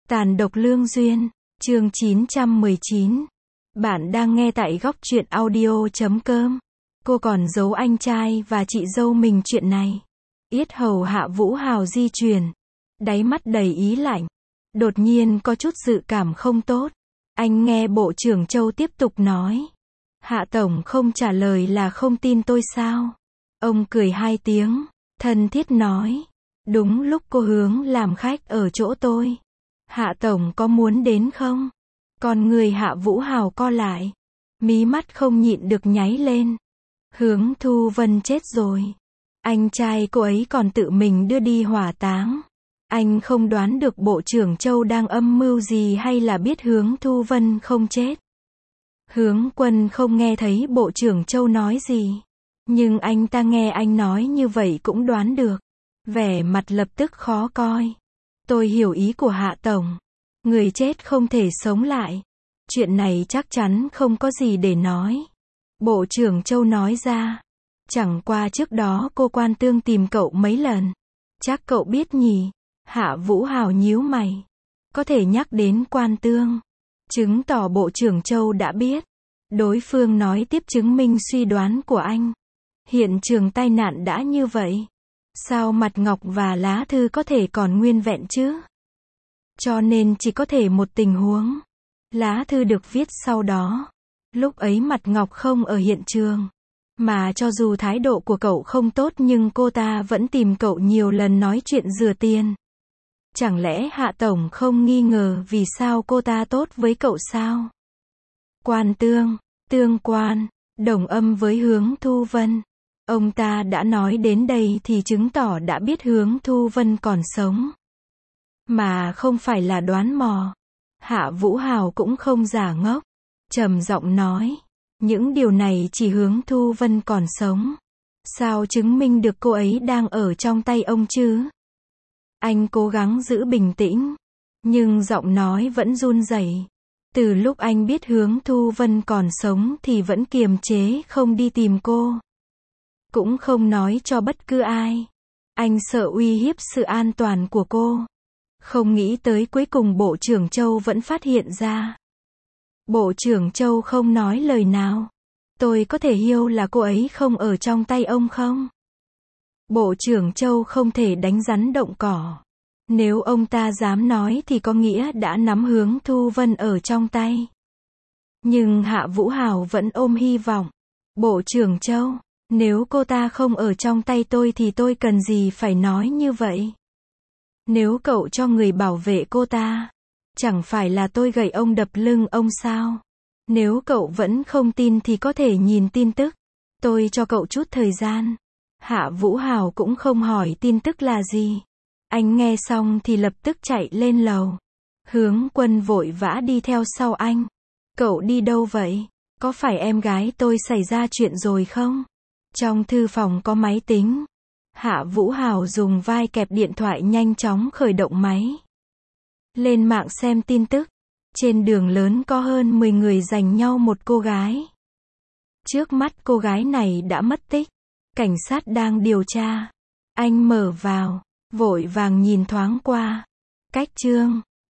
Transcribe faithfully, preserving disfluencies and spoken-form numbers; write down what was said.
Tàn độc lương duyên, chương chín trăm mười chín. Bạn đang nghe tại góc truyện audio chấm com. Cô còn giấu anh trai và chị dâu mình chuyện này. Yết hầu Hạ Vũ Hào di chuyển. Đáy mắt đầy ý lạnh. Đột nhiên có chút dự cảm không tốt. Anh nghe Bộ trưởng Châu tiếp tục nói. Hạ Tổng không trả lời là không tin tôi sao? Ông cười hai tiếng, thân thiết nói. Đúng lúc cô Hướng làm khách ở chỗ tôi. Hạ Tổng có muốn đến không? Còn người Hạ Vũ Hào co lại. Mí mắt không nhịn được nháy lên. Hướng Thu Vân chết rồi. Anh trai cô ấy còn tự mình đưa đi hỏa táng. Anh không đoán được Bộ trưởng Châu đang âm mưu gì hay là biết Hướng Thu Vân không chết. Hướng Quân không nghe thấy Bộ trưởng Châu nói gì. Nhưng anh ta nghe anh nói như vậy cũng đoán được. Vẻ mặt lập tức khó coi. Tôi hiểu ý của Hạ Tổng. Người chết không thể sống lại. Chuyện này chắc chắn không có gì để nói. Bộ trưởng Châu nói ra. Chẳng qua trước đó cô Quan Tương tìm cậu mấy lần. Chắc cậu biết nhỉ? Hạ Vũ Hào nhíu mày. Có thể nhắc đến Quan Tương. Chứng tỏ Bộ trưởng Châu đã biết. Đối phương nói tiếp chứng minh suy đoán của anh. Hiện trường tai nạn đã như vậy. Sao mặt ngọc và lá thư có thể còn nguyên vẹn chứ? Cho nên chỉ có thể một tình huống. Lá thư được viết sau đó. Lúc ấy mặt ngọc không ở hiện trường. Mà cho dù thái độ của cậu không tốt nhưng cô ta vẫn tìm cậu nhiều lần nói chuyện rửa tiền. Chẳng lẽ Hạ Tổng không nghi ngờ vì sao cô ta tốt với cậu sao? Quan Tương, Tương Quan, đồng âm với Hướng Thu Vân. Ông ta đã nói đến đây thì chứng tỏ đã biết Hướng Thu Vân còn sống. Mà không phải là đoán mò. Hạ Vũ Hào cũng không giả ngốc. Trầm giọng nói. Những điều này chỉ Hướng Thu Vân còn sống. Sao chứng minh được cô ấy đang ở trong tay ông chứ? Anh cố gắng giữ bình tĩnh. Nhưng giọng nói vẫn run rẩy. Từ lúc anh biết Hướng Thu Vân còn sống thì vẫn kiềm chế không đi tìm cô. Cũng không nói cho bất cứ ai. Anh sợ uy hiếp sự an toàn của cô. Không nghĩ tới cuối cùng Bộ trưởng Châu vẫn phát hiện ra. Bộ trưởng Châu không nói lời nào. Tôi có thể hiểu là cô ấy không ở trong tay ông không? Bộ trưởng Châu không thể đánh rắn động cỏ. Nếu ông ta dám nói thì có nghĩa đã nắm Hướng Thu Vân ở trong tay. Nhưng Hạ Vũ Hào vẫn ôm hy vọng. Bộ trưởng Châu, nếu cô ta không ở trong tay tôi thì tôi cần gì phải nói như vậy? Nếu cậu cho người bảo vệ cô ta, chẳng phải là tôi gậy ông đập lưng ông sao? Nếu cậu vẫn không tin thì có thể nhìn tin tức. Tôi cho cậu chút thời gian. Hạ Vũ Hào cũng không hỏi tin tức là gì. Anh nghe xong thì lập tức chạy lên lầu. Hướng Quân vội vã đi theo sau anh. Cậu đi đâu vậy? Có phải em gái tôi xảy ra chuyện rồi không? Trong thư phòng có máy tính. Hạ Vũ Hào dùng vai kẹp điện thoại nhanh chóng khởi động máy. Lên mạng xem tin tức. Trên đường lớn có hơn mười người giành nhau một cô gái. Trước mắt cô gái này đã mất tích. Cảnh sát đang điều tra. Anh mở vào, vội vàng nhìn thoáng qua. Cách chương